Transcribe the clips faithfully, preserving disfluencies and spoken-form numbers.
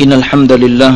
إن الحمد لله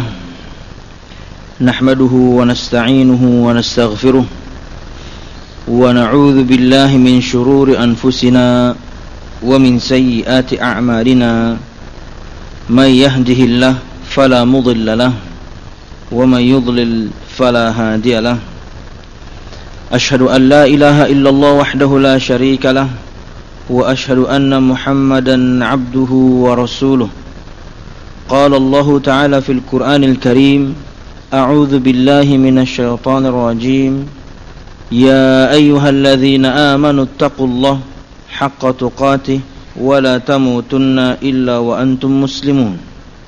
نحمده ونستعينه ونستغفره ونعوذ بالله من شرور أنفسنا ومن سيئات أعمالنا من يهده الله فلا مضل له ومن يضلل فلا هادي له أشهد أن لا إله إلا الله وحده لا شريك له وأشهد أن محمدا عبده ورسوله قال الله تعالى في القرآن الكريم أعوذ بالله من الشيطان الرجيم يا أيها الذين آمنوا اتقوا الله حق تقاته ولا تموتن إلا وأنتم مسلمون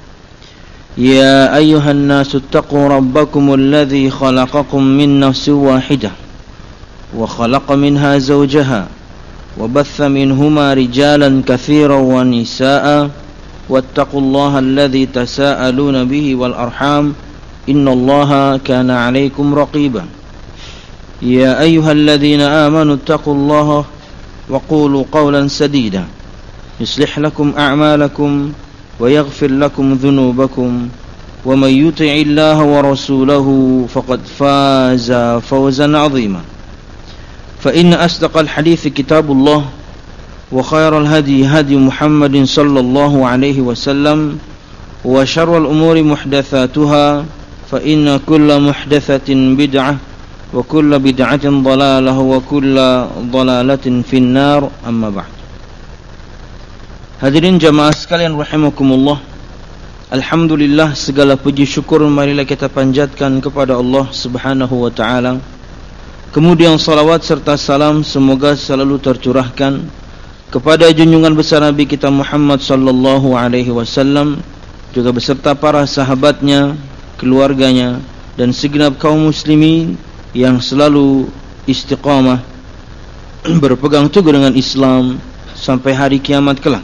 يا أيها الناس اتقوا ربكم الذي خلقكم من نفس واحدة وخلق منها زوجها وبث منهما رجالا كثيرا ونساء واتقوا الله الذي تساءلون به والأرحام إن الله كان عليكم رقيبا يا أيها الذين آمنوا اتقوا الله وقولوا قولا سديدا يصلح لكم أعمالكم ويغفر لكم ذنوبكم ومن يطع الله ورسوله فقد فاز فوزا عظيما فإن أصدق الحديث كتاب الله وخير الهدي هدي محمد صلى الله عليه وسلم وشر الأمور محدثاتها فإن كل محدثة بدعة وكل بدعة ضلالة وكل ضلالة في النار أما بعد. Hadirin jamaah sekalian rahimakumullah, alhamdulillah, segala puji syukur marilah kita panjatkan kepada Allah Subhanahu wa taala. Kemudian salawat serta salam semoga selalu tercurahkan kepada junjungan besar Nabi kita Muhammad sallallahu alaihi wasallam, juga beserta para sahabatnya, keluarganya, dan segenap kaum muslimin yang selalu istiqamah berpegang teguh dengan Islam sampai hari kiamat kelak.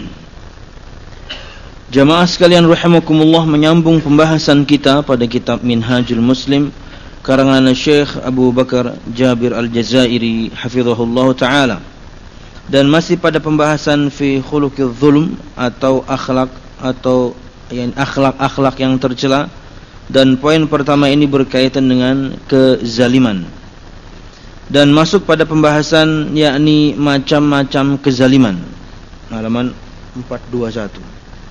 Jamaah sekalian rahimakumullah, menyambung pembahasan kita pada kitab Minhajul Muslim karangan Syekh Abu Bakar Jabir Al-Jazairi hafizahullah ta'ala, dan masih pada pembahasan fi khuluqidz zulm atau akhlak atau yang akhlak-akhlak yang tercela, dan poin pertama ini berkaitan dengan kezaliman, dan masuk pada pembahasan yakni macam-macam kezaliman, halaman empat dua satu.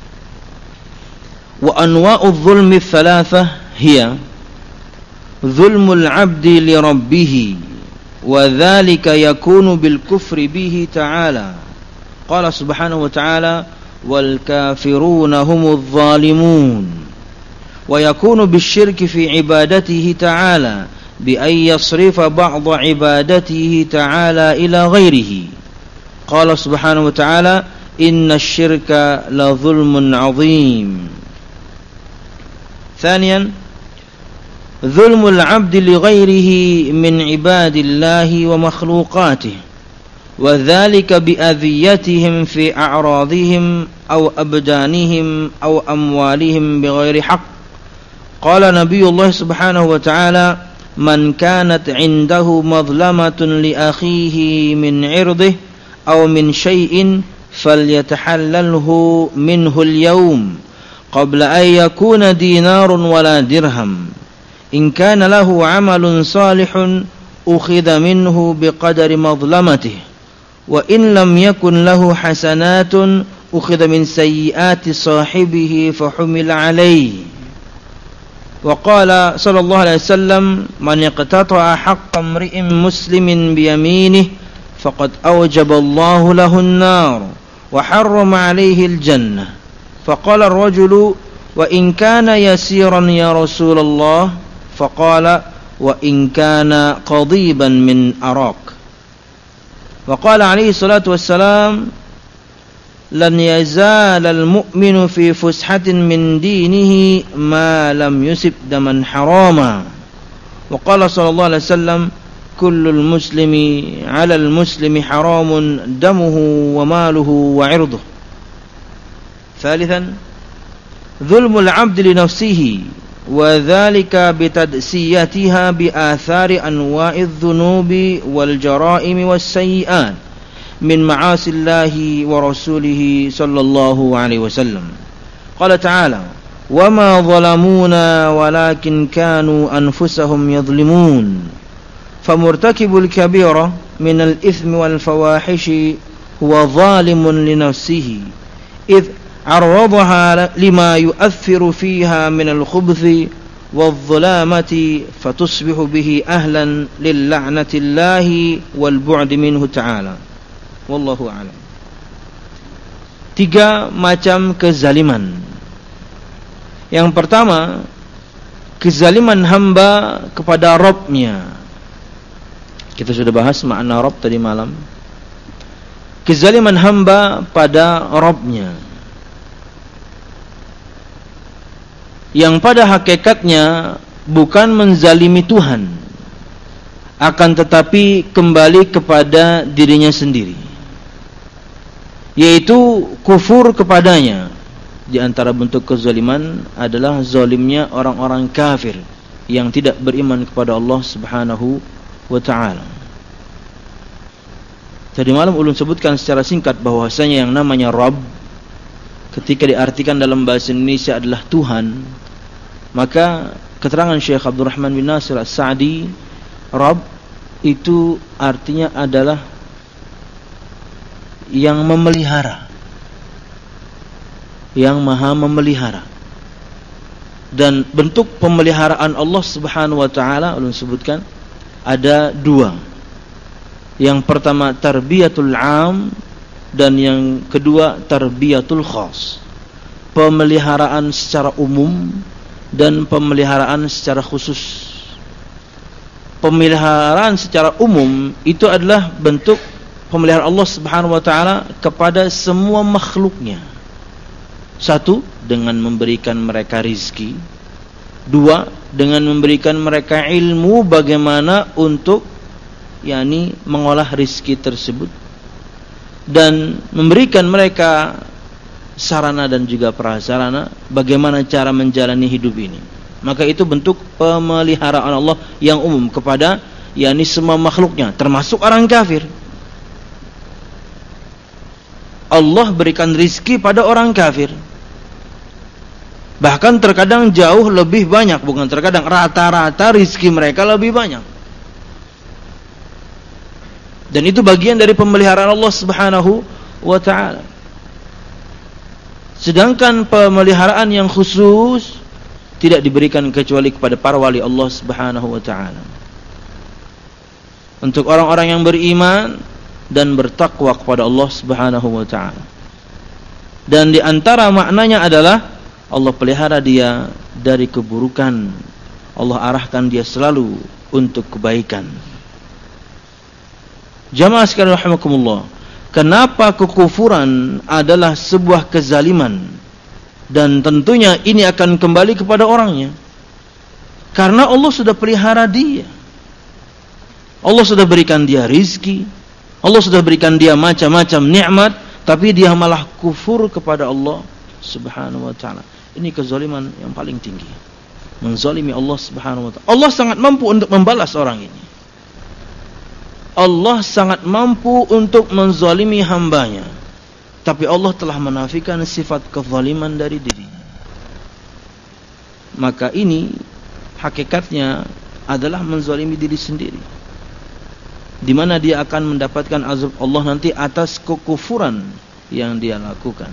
Wa anwa'udz zulmi tsalatsah hiya zulmul 'abdi li rabbih wa dzalika yakunu bil kufri bihi ta'ala. Qala subhanahu wa ta'ala wal kafiruna humudz zalimun. Wa yakunu bisyirki fi ibadatihi ta'ala bi ay yasrifa ba'd ibadatihi ta'ala ila ghairihi. Qala subhanahu wa ta'ala innasyirka la zulmun 'adzim. Thaniyan ظلم العبد لغيره من عباد الله ومخلوقاته وذلك بأذيتهم في أعراضهم أو أبدانهم أو أموالهم بغير حق. قال نبي الله سبحانه وتعالى من كانت عنده مظلمة لأخيه من عرضه أو من شيء فليتحلله منه اليوم قبل أن يكون دينار ولا درهم إن كان له عمل صالح أخذ منه بقدر مظلمته وإن لم يكن له حسنات أخذ من سيئات صاحبه فحمل عليه. وقال صلى الله عليه وسلم من اقتطع حق امرئ مسلم بيمينه فقد أوجب الله له النار وحرم عليه الجنة. فقال الرجل وإن كان يسيرا يا رسول الله؟ فقال وإن كان قضيبا من أراك. وقال عليه الصلاة والسلام لن يزال المؤمن في فسحة من دينه ما لم يصب دما حراما. وقال صلى الله عليه وسلم كل المسلم على المسلم حرام دمه وماله وعرضه. ثالثا ظلم العبد لنفسه وذلك بتدسيتها بآثار أنواع الذنوب والجرائم والسيئات من معاصي الله ورسوله صلى الله عليه وسلم. قال تعالى وما ظلمونا ولكن كانوا أنفسهم يظلمون فمرتكب الكبيرة من الإثم والفواحش هو ظالم لنفسه إذ عرضها لما يؤثر فيها من الخبث والظلامة فتصبح به أهلا للعنة الله والبعد منه تعالى والله أعلم. Tiga macam kezaliman. Yang pertama, kezaliman hamba kepada Rabb-nya. Kita sudah bahas makna Rabb tadi malam. Kezaliman hamba pada Rabb-nya, yang pada hakikatnya bukan menzalimi Tuhan, akan tetapi kembali kepada dirinya sendiri, yaitu kufur kepadanya. Di antara bentuk kezaliman adalah zalimnya orang-orang kafir yang tidak beriman kepada Allah Subhanahu wa ta'ala. Tadi malam ulun sebutkan secara singkat bahwasanya yang namanya Rabb ketika diartikan dalam bahasa Indonesia adalah Tuhan, maka keterangan Syekh Abdul Rahman bin Nasir As-Sa'di, Rabb itu artinya adalah yang memelihara, yang maha memelihara. Dan bentuk pemeliharaan Allah Subhanahu wa ta'ala ulun sebutkan ada dua. Yang pertama tarbiyatul am, dan yang kedua tarbiyatul khas, pemeliharaan secara umum dan pemeliharaan secara khusus. Pemeliharaan secara umum itu adalah bentuk pemeliharaan Allah Subhanahu wa ta'ala kepada semua makhluknya. Satu, dengan memberikan mereka rizki. Dua, dengan memberikan mereka ilmu bagaimana untuk yakni mengolah rizki tersebut, dan memberikan mereka sarana dan juga prasarana bagaimana cara menjalani hidup ini. Maka itu bentuk pemeliharaan Allah yang umum kepada yakni semua makhluknya, termasuk orang kafir. Allah berikan rizki pada orang kafir, bahkan terkadang jauh lebih banyak, bukan terkadang, rata-rata rizki mereka lebih banyak. Dan itu bagian dari pemeliharaan Allah Subhanahu wa ta'ala. Sedangkan pemeliharaan yang khusus tidak diberikan kecuali kepada para wali Allah Subhanahu wa ta'ala, untuk orang-orang yang beriman dan bertakwa kepada Allah Subhanahu wa ta'ala. Dan di antara maknanya adalah Allah pelihara dia dari keburukan, Allah arahkan dia selalu untuk kebaikan. Jamaah sekalian rahimakumullah, kenapa kekufuran adalah sebuah kezaliman, dan tentunya ini akan kembali kepada orangnya? Karena Allah sudah pelihara dia, Allah sudah berikan dia rizki, Allah sudah berikan dia macam-macam nikmat, tapi dia malah kufur kepada Allah Subhanahu wa ta'ala. Ini kezaliman yang paling tinggi, menzalimi Allah Subhanahu wa ta'ala. Allah sangat mampu untuk membalas orang ini. Allah sangat mampu untuk menzalimi hambanya, tapi Allah telah menafikan sifat kezaliman dari dirinya. Maka ini hakikatnya adalah menzalimi diri sendiri, di mana dia akan mendapatkan azab Allah nanti atas kekufuran yang dia lakukan.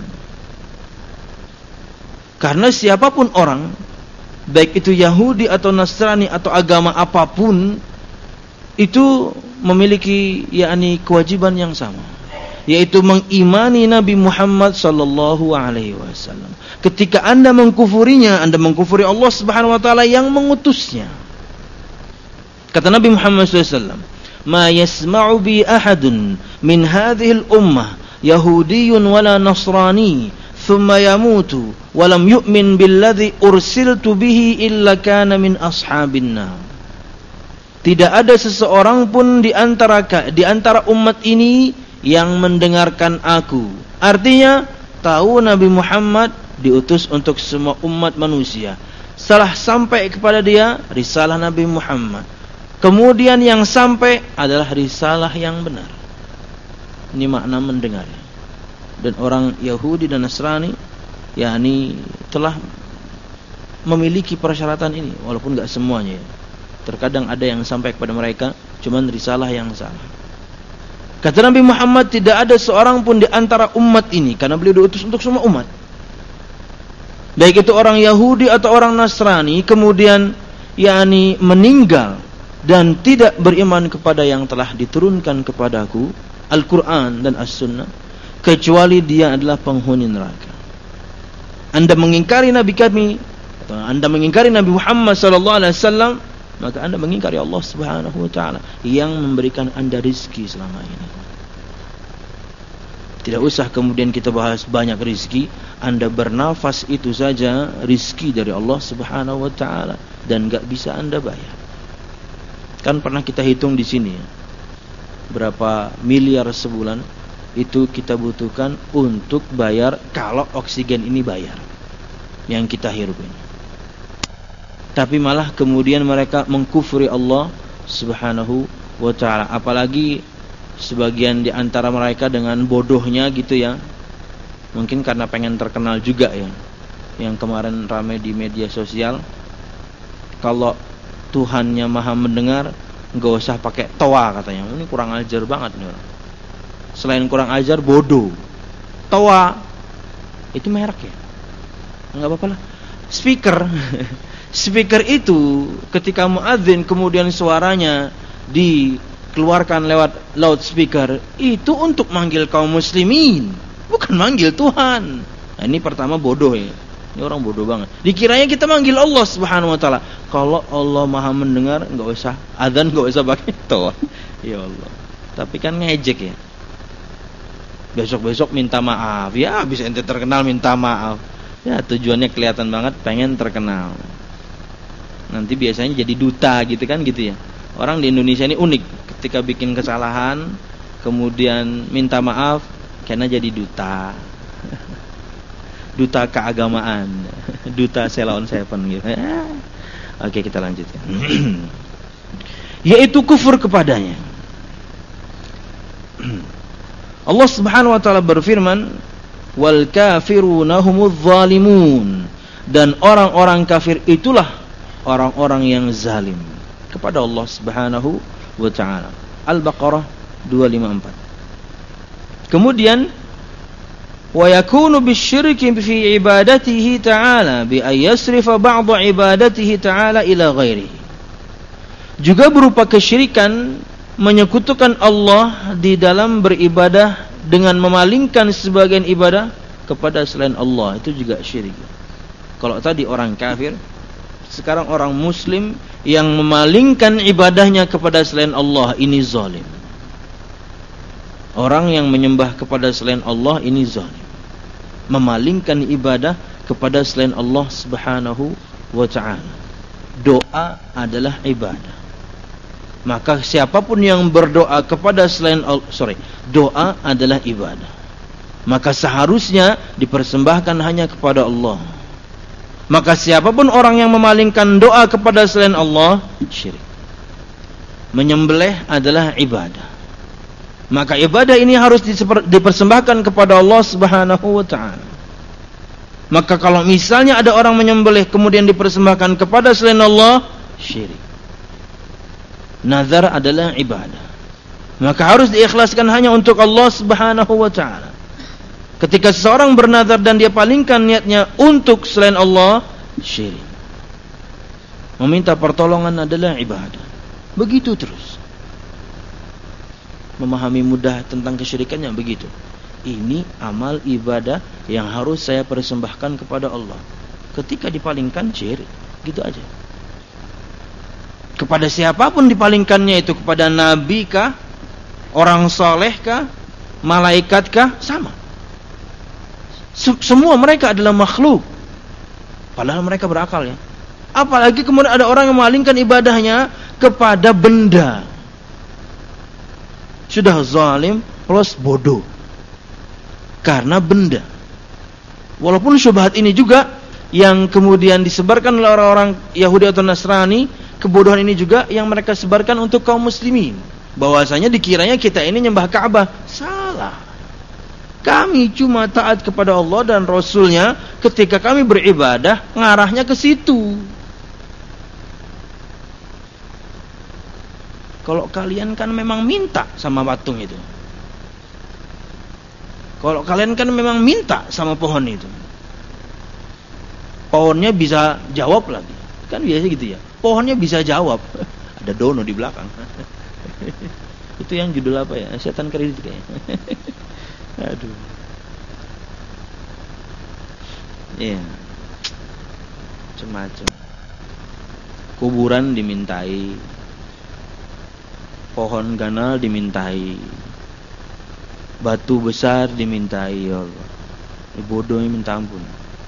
Karena siapapun orang, baik itu Yahudi atau Nasrani atau agama apapun, itu memiliki yakni kewajiban yang sama, yaitu mengimani Nabi Muhammad sallallahu alaihi wasallam. Ketika Anda mengkufurinya, Anda mengkufuri Allah Subhanahu wa taala yang mengutusnya. Kata Nabi Muhammad sallallahu alaihi wasallam, "Ma yasma'u bi ahadun min hadhihi al-ummah yahudiyyun wala nasrani thumma yamutu wa lam yu'min billadhi ursiltu bihi illa kana min ashabin nar." Tidak ada seseorang pun di antara di antara umat ini yang mendengarkan aku. Artinya, tahu Nabi Muhammad diutus untuk semua umat manusia. Setelah sampai kepada dia risalah Nabi Muhammad, kemudian yang sampai adalah risalah yang benar. Ini makna mendengar. Dan orang Yahudi dan Nasrani yakni telah memiliki persyaratan ini, walaupun enggak semuanya. Terkadang ada yang sampai kepada mereka cuman risalah yang salah. Kata Nabi Muhammad, tidak ada seorang pun di antara umat ini, karena beliau diutus untuk semua umat, baik itu orang Yahudi atau orang Nasrani, kemudian yakni meninggal dan tidak beriman kepada yang telah diturunkan kepadaku, Al-Quran dan As-Sunnah, kecuali dia adalah penghuni neraka. Anda mengingkari Nabi kami, atau Anda mengingkari Nabi Muhammad sallallahu alaihi wasallam, maka Anda mengingkari Allah Subhanahu wa taala yang memberikan Anda rizki selama ini. Tidak usah kemudian kita bahas banyak rizki. Anda bernafas itu saja rizki dari Allah Subhanahu wa taala, dan enggak bisa Anda bayar. Kan pernah kita hitung di sini ya, berapa miliar sebulan itu kita butuhkan untuk bayar kalau oksigen ini bayar yang kita hirup ini. Tapi malah kemudian mereka mengkufuri Allah Subhanahu wa taala. Apalagi sebagian di antara mereka dengan bodohnya gitu ya, mungkin karena pengen terkenal juga ya, yang kemarin ramai di media sosial, kalau Tuhannya maha mendengar, enggak usah pakai toa katanya. Ini kurang ajar banget nih orang. Selain kurang ajar, bodoh. Toa itu merek ya, enggak apa-apa lah. Speaker speaker itu ketika muadzin kemudian suaranya dikeluarkan lewat loudspeaker, itu untuk manggil kaum muslimin, bukan manggil Tuhan. Nah, ini pertama bodoh ya. Ini orang bodoh banget. Dikiranya kita manggil Allah Subhanahu wa taala. Kalau Allah maha mendengar, enggak usah adzan, enggak usah pakai toa. Ya Allah. Tapi kan ngejek ya. Besok-besok minta maaf. Ya, bisa ente terkenal minta maaf. Ya, tujuannya kelihatan banget pengen terkenal. Nanti biasanya jadi duta gitu kan gitu ya. Orang di Indonesia ini unik. Ketika bikin kesalahan kemudian minta maaf, karena jadi duta. Duta keagamaan, duta Selaon Seven gitu. Oke, kita lanjutkan. Yaitu kufur kepadanya. Allah Subhanahu wa taala berfirman, "Wal kafiruna humudz zalimun." Dan orang-orang kafir itulah orang-orang yang zalim kepada Allah Subhanahu wa taala. Al-Baqarah dua lima empat. Kemudian wa yakunu bisyirki fi ibadatihi ta'ala bi ayyasrifa ba'd ibadatihi ta'ala ila ghairihi. Juga berupa kesyirikan menyekutukan Allah di dalam beribadah dengan memalingkan sebagian ibadah kepada selain Allah, itu juga syirik. Kalau tadi orang kafir, sekarang orang muslim yang memalingkan ibadahnya kepada selain Allah, ini zalim. Orang yang menyembah kepada selain Allah ini zalim, memalingkan ibadah kepada selain Allah Subhanahu wa ta'ala. Doa adalah ibadah. Maka siapapun yang berdoa kepada selain Allah, sorry, doa adalah ibadah. Maka seharusnya dipersembahkan hanya kepada Allah. Maka siapapun orang yang memalingkan doa kepada selain Allah, syirik. Menyembelih adalah ibadah. Maka ibadah ini harus dipersembahkan kepada Allah Subhanahu wa ta'ala. Maka kalau misalnya ada orang menyembelih kemudian dipersembahkan kepada selain Allah, syirik. Nazar adalah ibadah. Maka harus diikhlaskan hanya untuk Allah Subhanahu wa ta'ala. Ketika seseorang bernazar dan dia palingkan niatnya untuk selain Allah, syirik. Meminta pertolongan adalah ibadah. Begitu terus. Memahami mudah tentang kesyirikannya begitu. Ini amal ibadah yang harus saya persembahkan kepada Allah. Ketika dipalingkan, syirik. Gitu aja. Kepada siapapun dipalingkannya itu, kepada nabi kah, orang soleh kah, malaikat kah, sama. Semua mereka adalah makhluk, padahal mereka berakal ya. Apalagi kemudian ada orang yang memalingkan ibadahnya kepada benda. Sudah zalim plus bodoh karena benda. Walaupun syubhat ini juga yang kemudian disebarkan oleh orang-orang Yahudi atau Nasrani, kebodohan ini juga yang mereka sebarkan untuk kaum muslimin, bahwasanya dikiranya kita ini nyembah Ka'bah. Salah. Kami cuma taat kepada Allah dan Rasulnya ketika kami beribadah, ngarahnya ke situ. Kalau kalian kan memang minta sama patung itu. Kalau kalian kan memang minta sama pohon itu. Pohonnya bisa jawab lagi. Kan biasa gitu ya. Pohonnya bisa jawab. Ada Dono di belakang. Itu yang judul apa ya? Setan kredit kayaknya. Aduh. Iya. Macam-macam. Kuburan dimintai. Pohon ganal dimintai. Batu besar dimintai, ya Allah. Ini bodohnya minta ampun.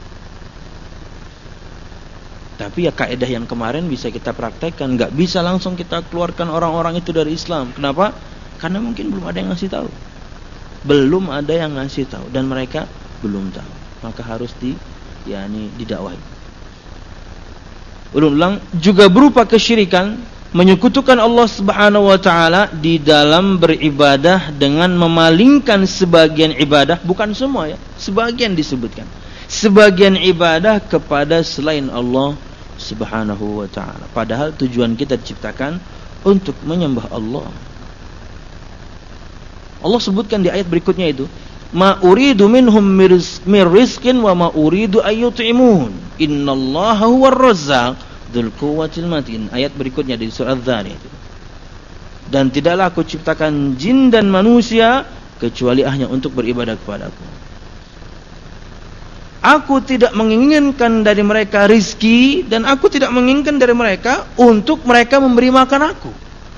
Tapi ya kaidah yang kemarin bisa kita praktekkan. Gak bisa langsung kita keluarkan orang-orang itu dari Islam. Kenapa? Karena mungkin belum ada yang ngasih tahu. Belum ada yang ngasih tahu dan mereka belum tahu, maka harus di yakni didakwahi. Ulang-ulang juga berupa kesyirikan, menyekutukan Allah Subhanahu wa taala di dalam beribadah dengan memalingkan sebagian ibadah, bukan semua ya, sebagian disebutkan. Sebagian ibadah kepada selain Allah Subhanahu wa taala. Padahal tujuan kita diciptakan untuk menyembah Allah. Allah sebutkan di ayat berikutnya itu, ma uridu minhum mir rizqin wa ma uridu ayyut'imun innallaha huwar razzaq dzul quwwatil matin. Ayat berikutnya di surah Az-Zariyat. Dan tidaklah aku ciptakan jin dan manusia kecuali hanya untuk beribadah kepadaku. Aku tidak menginginkan dari mereka rizki dan aku tidak menginginkan dari mereka untuk mereka memberi makan aku.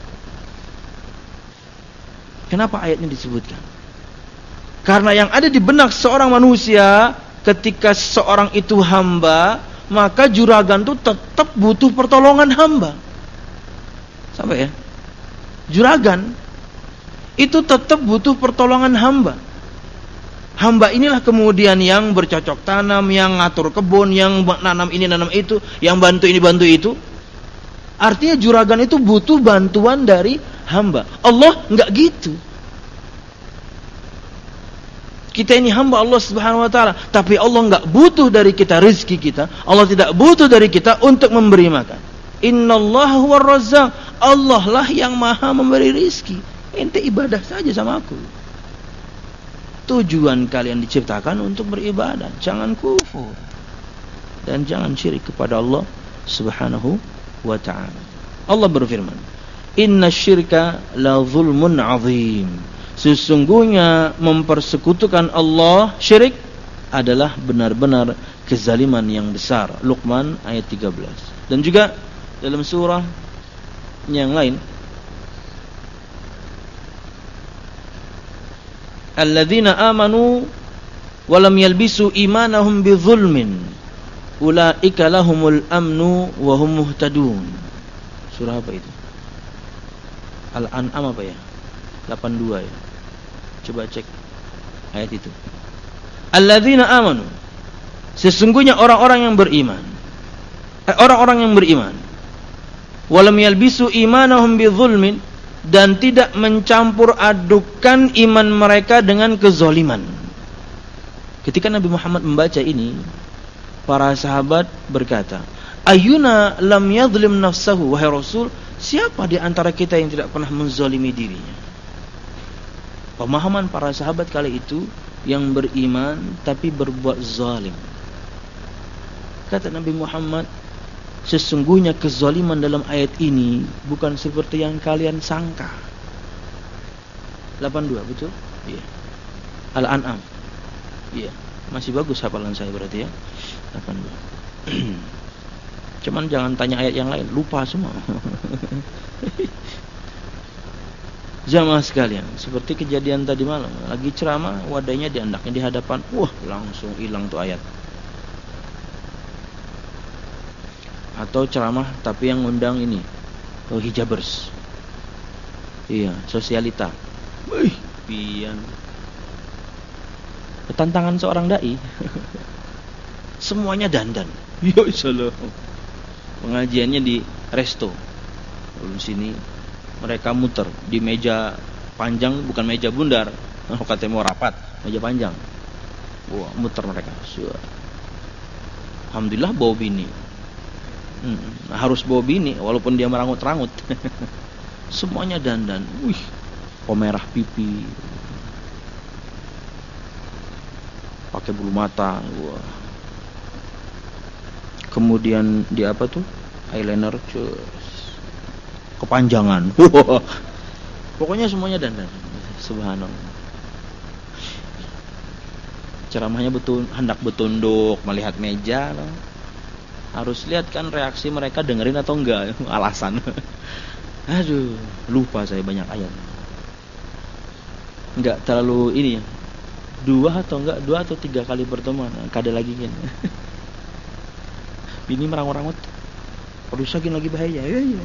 Kenapa ayat ini disebutkan? Karena yang ada di benak seorang manusia ketika seorang itu hamba, maka juragan itu tetap butuh pertolongan hamba. Sampai ya? Juragan itu tetap butuh pertolongan hamba. Hamba inilah kemudian yang bercocok tanam, yang ngatur kebun, yang nanam ini nanam itu, yang bantu ini bantu itu. Artinya juragan itu butuh bantuan dari hamba. Allah enggak gitu. Kita ini hamba Allah Subhanahu wa taala, tapi Allah enggak butuh dari kita rezeki kita. Allah tidak butuh dari kita untuk memberi makan. Innallaha huwar razzaq. Allah lah yang Maha memberi rezeki. Ente ibadah saja sama aku. Tujuan kalian diciptakan untuk beribadah, jangan kufur dan jangan syirik kepada Allah Subhanahu wa ta'ala. Allah berfirman, inna syirka la zulmun azim. Sesungguhnya mempersekutukan Allah, syirik adalah benar-benar kezaliman yang besar. Luqman ayat tiga belas. Dan juga dalam surah yang lain, alladzina amanu wa lam yalbisu imanahum bidzulmin ulaika lahumul amnu wa hum muhtadun. Surah apa itu? Al-An'am apa ya? delapan puluh dua ya. Coba cek ayat itu. Alladzina amanu, sesungguhnya orang-orang yang beriman, eh, orang-orang yang beriman, wa lam yalbisu imanahum bidzulmin, dan tidak mencampur adukan iman mereka dengan kezoliman. Ketika Nabi Muhammad membaca ini, para sahabat berkata, ayyuna lam yadhlim nafsahu, wahai Rasul, siapa di antara kita yang tidak pernah menzalimi dirinya? Pemahaman para sahabat kali itu, yang beriman tapi berbuat zalim. Kata Nabi Muhammad, sesungguhnya kezaliman dalam ayat ini bukan seperti yang kalian sangka. delapan puluh dua betul? Iya. Al-An'am. Iya, masih bagus hafalan saya berarti ya. delapan puluh dua. Cuman jangan tanya ayat yang lain, lupa semua. Jamaah sekalian, seperti kejadian tadi malam, lagi ceramah, wadahnya diandaknya di hadapan, wah langsung hilang tuh ayat. Atau ceramah tapi yang ngundang ini, oh, hijabers, iya, sosialita, wih, pian, tantangan seorang dai, semuanya dandan, ya salah, pengajiannya di resto, lalu sini mereka muter di meja panjang, bukan meja bundar, oh, katanya mau rapat, meja panjang. Wah, muter mereka. Alhamdulillah bawa bini. Hmm, harus bawa bini walaupun dia merangut-rangut. Semuanya dandan. Wih, pemerah pipi. Pakai bulu mata. Wah. Kemudian dia apa tuh? Eyeliner cus. Kepanjangan. Wah. Pokoknya semuanya dandan. Subhanallah. Ceramahnya betul, hendak betunduk melihat meja. Harus lihat kan reaksi mereka, dengerin atau enggak. Alasan. Aduh, lupa saya banyak ayat. Enggak terlalu ini ya. Dua atau enggak, dua atau tiga kali pertemuan. Kada lagi kan. Bini merangut-rangut. Rusakin lagi bahaya. Ya, ya.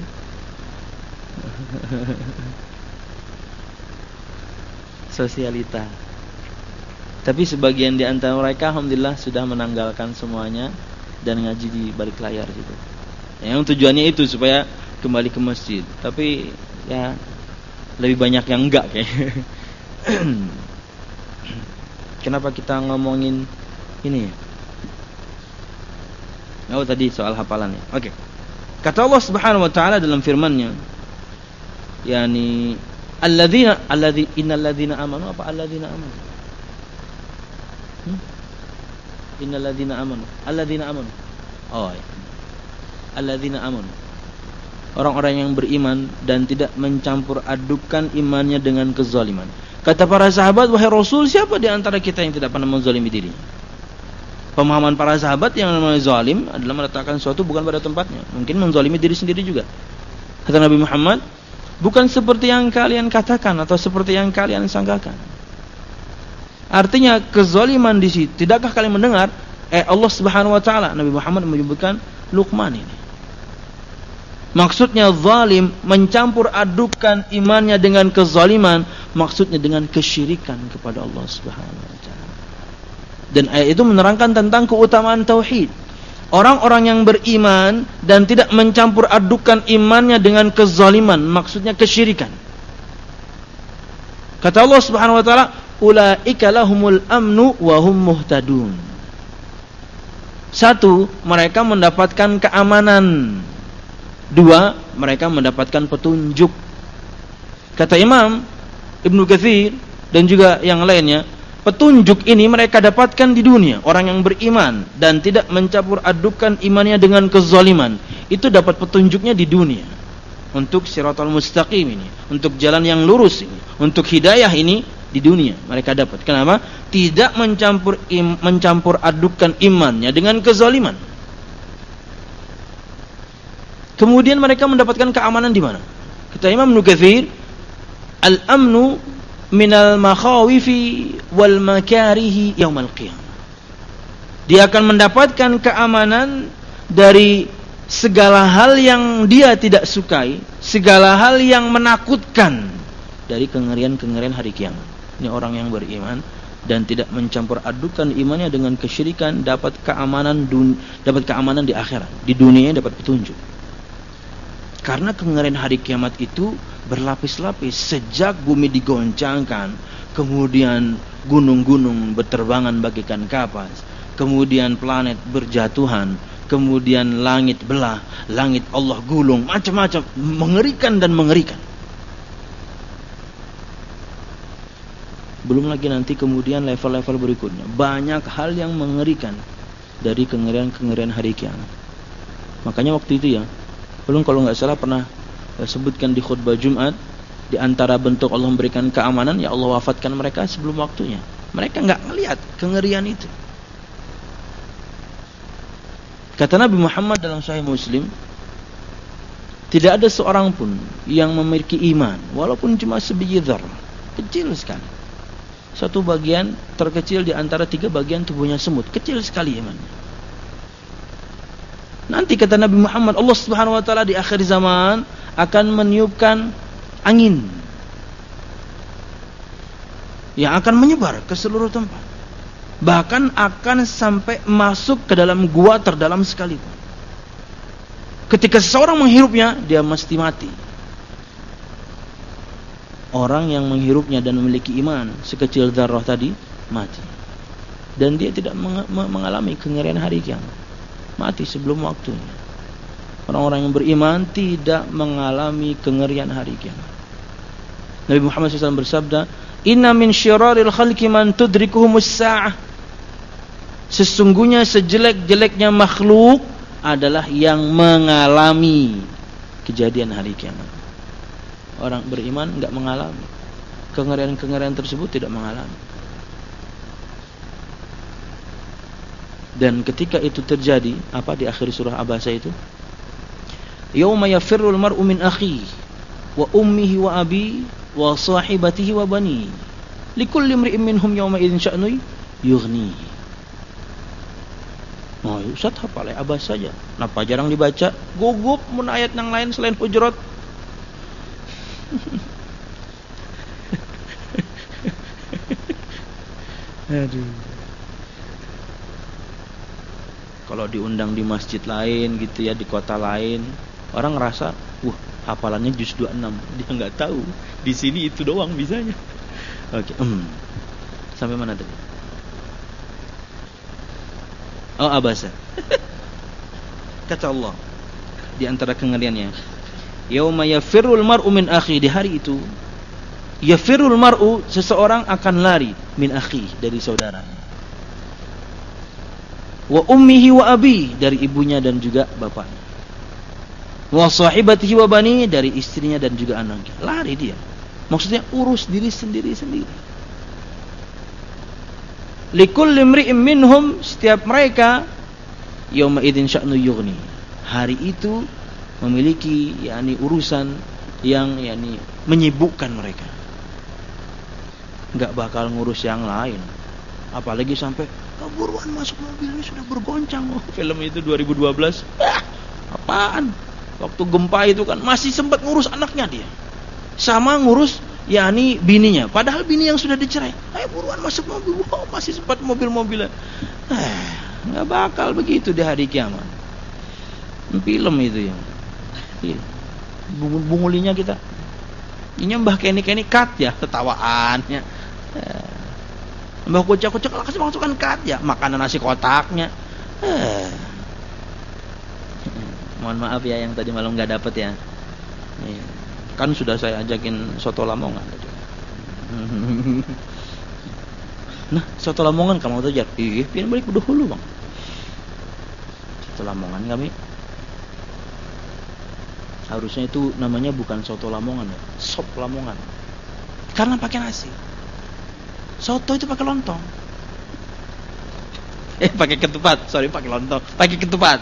Sosialita. Tapi sebagian di antara mereka alhamdulillah sudah menanggalkan semuanya dan ngaji di balik layar gitu. Yang tujuannya itu supaya kembali ke masjid. Tapi ya lebih banyak yang enggak kayaknya. Kenapa kita ngomongin ini? Oh tadi soal hafalannya. Oke. Okay. Kata Allah Subhanahu wa taala dalam firman-Nya, yakni alladzina alladzi innal ladzina amanu apa alladzina amanu? Hmm? Innal ladzina amanu. Alladzina amanu. Oh ya. Alladzina amanu. Orang-orang yang beriman dan tidak mencampur adukan imannya dengan kezaliman. Kata para sahabat, wahai Rasul, siapa di antara kita yang tidak pernah menzalimi dirinya? Pemahaman para sahabat yang namanya zalim adalah meletakkan sesuatu bukan pada tempatnya. Mungkin menzalimi diri sendiri juga. Kata Nabi Muhammad, bukan seperti yang kalian katakan atau seperti yang kalian sangkakan. Artinya kezaliman di situ. Tidakkah kalian mendengar? Eh Allah Subhanahu Wa Taala, Nabi Muhammad menyebutkan Luqman ini. Maksudnya zalim mencampur adukan imannya dengan kezaliman, maksudnya dengan kesyirikan kepada Allah Subhanahu wa taala. Dan ayat itu menerangkan tentang keutamaan tauhid. Orang-orang yang beriman dan tidak mencampur adukan imannya dengan kezaliman, maksudnya kesyirikan. Kata Allah Subhanahu wa taala, ulaika lahumul amnu wa hum muhtadun. Satu, mereka mendapatkan keamanan. Dua, mereka mendapatkan petunjuk. Kata Imam Ibnu Katsir dan juga yang lainnya, petunjuk ini mereka dapatkan di dunia. Orang yang beriman dan tidak mencampur adukan imannya dengan kezaliman, itu dapat petunjuknya di dunia. Untuk Shiratal Mustaqim ini, untuk jalan yang lurus ini, untuk hidayah ini di dunia mereka dapat. Kenapa? Tidak mencampur im, mencampur adukan imannya dengan kezaliman. Kemudian mereka mendapatkan keamanan di mana? Kata Imam Ibnu Katsir, al-amnu minal makhawifi wal makarihi yaumal qiyamah. Dia akan mendapatkan keamanan dari segala hal yang dia tidak sukai, segala hal yang menakutkan dari kengerian-kengerian hari kiamat. Ini orang yang beriman dan tidak mencampur adukan imannya dengan kesyirikan, dapat keamanan dun, dapat keamanan di akhirat. Di dunia dapat petunjuk. Karena kengerian hari kiamat itu berlapis-lapis. Sejak bumi digoncangkan, kemudian gunung-gunung berterbangan bagaikan kapas, kemudian planet berjatuhan, kemudian langit belah, langit Allah gulung, macam-macam, mengerikan dan mengerikan. Belum lagi nanti kemudian level-level berikutnya, banyak hal yang mengerikan dari kengerian-kengerian hari kiamat. Makanya waktu itu ya, belum kalau nggak salah pernah sebutkan di khutbah Jumat, di antara bentuk Allah memberikan keamanan, ya Allah wafatkan mereka sebelum waktunya. Mereka nggak melihat kengerian itu. Kata Nabi Muhammad dalam Sahih Muslim, tidak ada seorang pun yang memiliki iman, walaupun cuma sebiji dzarrah, kecil sekali. Satu bagian terkecil di antara tiga bagian tubuhnya semut, kecil sekali imannya. Nanti kata Nabi Muhammad, Allah Subhanahu wa taala di akhir zaman akan meniupkan angin yang akan menyebar ke seluruh tempat. Bahkan akan sampai masuk ke dalam gua terdalam sekalipun. Ketika seseorang menghirupnya, dia mesti mati. Orang yang menghirupnya dan memiliki iman sekecil dzarrah tadi, mati. Dan dia tidak mengalami kengerian hari kiamat. Mati sebelum waktunya. Orang-orang yang beriman tidak mengalami kengerian hari kiamat. Nabi Muhammad shallallahu alaihi wasallam bersabda, "Inna min syiraril khalqi man tudrikuhumus sa'ah." Sesungguhnya sejelek-jeleknya makhluk adalah yang mengalami kejadian hari kiamat. Orang beriman enggak mengalami kengerian-kengerian tersebut, tidak mengalami. Dan ketika itu terjadi, apa di akhir surah Abasa itu? Yauma yafirrul mar'u min akhihi wa ummihi wa abi wa sahibatihi wa bani likulli imri'in minhum yawma idzin sya'nu yughni. Oh, Ustaz hafal Abas saja. Kenapa jarang dibaca? Gugup mun ayat yang lain selain Hujurat. Aduh. Kalau diundang di masjid lain gitu ya, di kota lain, orang ngerasa, wah, hafalannya juz dua puluh enam. Dia enggak tahu. Di sini itu doang bisanya. Oke, okay. hmm. Sampai mana tadi? Oh, Abasa. Kata Allah di antara kengeriannya, yauma yafirrul mar'u min akhi, di hari itu yafirrul mar'u, seseorang akan lari min akhi, dari saudaranya, wa ummihi wa abi, dari ibunya dan juga bapaknya, wa sahibatihi wa bani, dari istrinya dan juga anaknya. Lari dia, maksudnya urus diri sendiri-sendiri. Likulli imri'in minhum, setiap mereka, yauma idzin sya'nu yughni, hari itu memiliki yakni urusan yang yakni menyibukkan mereka. Enggak bakal ngurus yang lain. Apalagi sampai oh, buruan masuk mobil, ini sudah bergoncang. Oh, film itu dua ribu dua belas. Ah, apaan? Waktu gempa itu kan masih sempat ngurus anaknya dia. Sama ngurus yakni bininya. Padahal bini yang sudah dicerai. Ayo buruan masuk mobil. Wow, masih sempat mobil-mobilan. Eh, enggak bakal begitu di hari kiamat. Film itu ya. Iya. Bungulinya kita. Ini Mbah Keni-Keni cut ya ketawaannya. Eh. Mbah Kucak-Kucak kasih masukkan cut ya, makanan nasi kotaknya. Eh. Mohon maaf ya yang tadi malam enggak dapat ya. Iya. Kan sudah saya ajakin soto Lamongan tadi. Nah, soto Lamongan kamu tuh jar. Ih, pian balik dahulu, Bang. Soto Lamongan kami. Harusnya itu namanya bukan soto Lamongan ya, sop Lamongan. Karena pakai nasi. Soto itu pakai lontong. Eh, pakai ketupat. Sorry, pakai lontong. Pakai ketupat.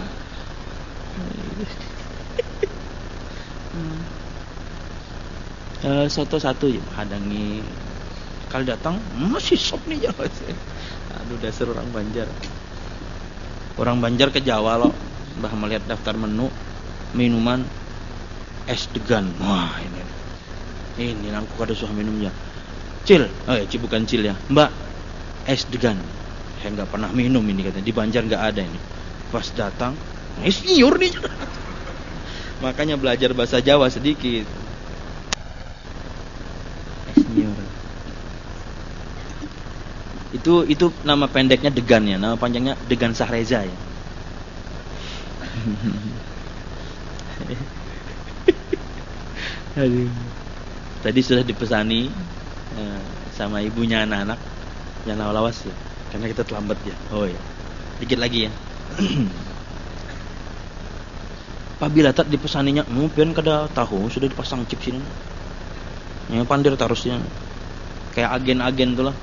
Uh, soto satu ya, hadangi. Kalau datang masih sop nih ya. Aduh, dasar orang Banjar. Orang Banjar ke Jawa loh. Mbah melihat daftar menu minuman es degan. Wah, ini. Ini nangku kada suah minumnya. Cil, oh ya, bukan cil ya. Mbak, es degan. Saya enggak pernah minum ini katanya. Di Banjar enggak ada ini. Pas datang, es nyur nih. Makanya belajar bahasa Jawa sedikit. Itu itu nama pendeknya Degan ya, nama panjangnya Degan Sahreza ya. Aduh. Tadi sudah dipesani eh, sama ibunya anak-anak, jangan lawas ya, karena kita terlambat ya. Oh ya, dikit lagi ya. Apabila tak dipesaninya, mungkin kada tahu sudah dipasang chip sini. Ya pandir tarusnya, kayak agen-agen tuh lah.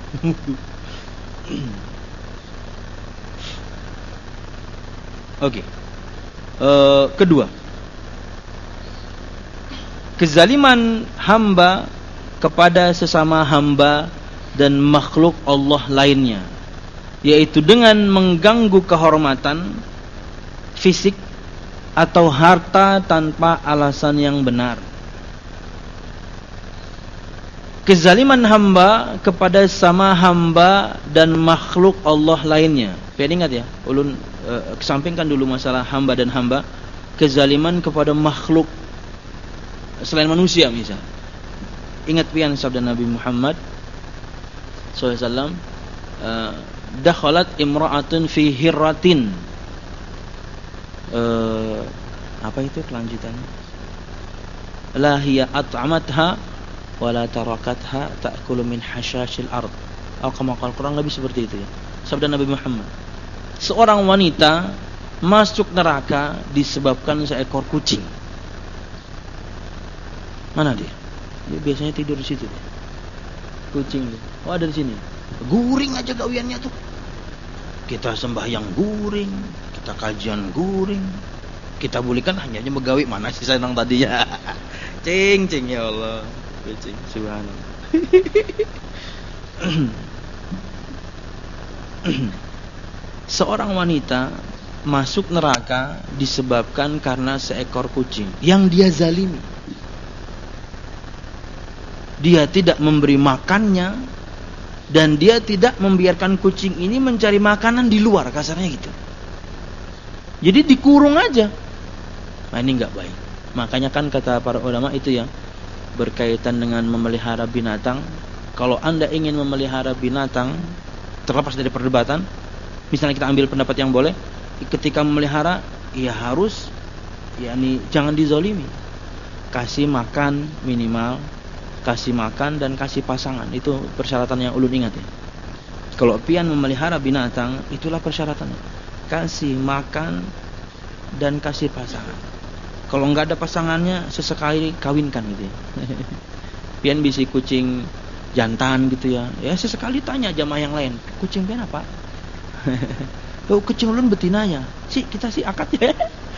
Oke. Okay. Uh, kedua, kezaliman hamba kepada sesama hamba dan makhluk Allah lainnya, yaitu dengan mengganggu kehormatan fisik atau harta tanpa alasan yang benar. Kezaliman hamba kepada sama hamba dan makhluk Allah lainnya. Biar ingat ya, ulun e, kesampingkan dulu masalah hamba dan hamba. Kezaliman kepada makhluk selain manusia misal. Ingat pian sabda Nabi Muhammad shallallahu alaihi wasallam, uh, dakhalat imra'atun fi hirratin. Uh, apa itu kelanjutannya? La hiya at'amatha wa la tarakatha ta'kulu min hashashil ard. Atau kama qala Quran lebih seperti itu ya. Sabda Nabi Muhammad. Seorang wanita masuk neraka disebabkan seekor kucing. Mana dia? Dia biasanya tidur di situ. Kucing dia. Oh, ada di sini. Guring aja gawiannya tuh. Kita sembahyang guring, kita kajian guring. Kita bolehkan hanya aja begawi, mana sih senang tadinya. Cing cing ya Allah. Kucing subhanallah. Seorang wanita masuk neraka disebabkan karena seekor kucing yang dia zalimi. Dia tidak memberi makannya dan dia tidak membiarkan kucing ini mencari makanan di luar, kasarnya gitu. Jadi dikurung aja. Nah, ini enggak baik. Makanya kan kata para ulama itu yang berkaitan dengan memelihara binatang, kalau Anda ingin memelihara binatang terlepas dari perdebatan, misalnya kita ambil pendapat yang boleh, ketika memelihara ya harus yakni jangan dizolimi. Kasih makan minimal, kasih makan dan kasih pasangan, itu persyaratan yang ulun ingat ya. Kalau pian memelihara binatang, itulah persyaratannya. Kasih makan dan kasih pasangan. Kalau enggak ada pasangannya, sesekali kawinkan gitu ya. Pian bisi kucing jantan gitu ya. Ya sesekali tanya jamaah yang lain, kucing pian apa? Oh, kucing ulun betinanya. Si kita sih akad ya.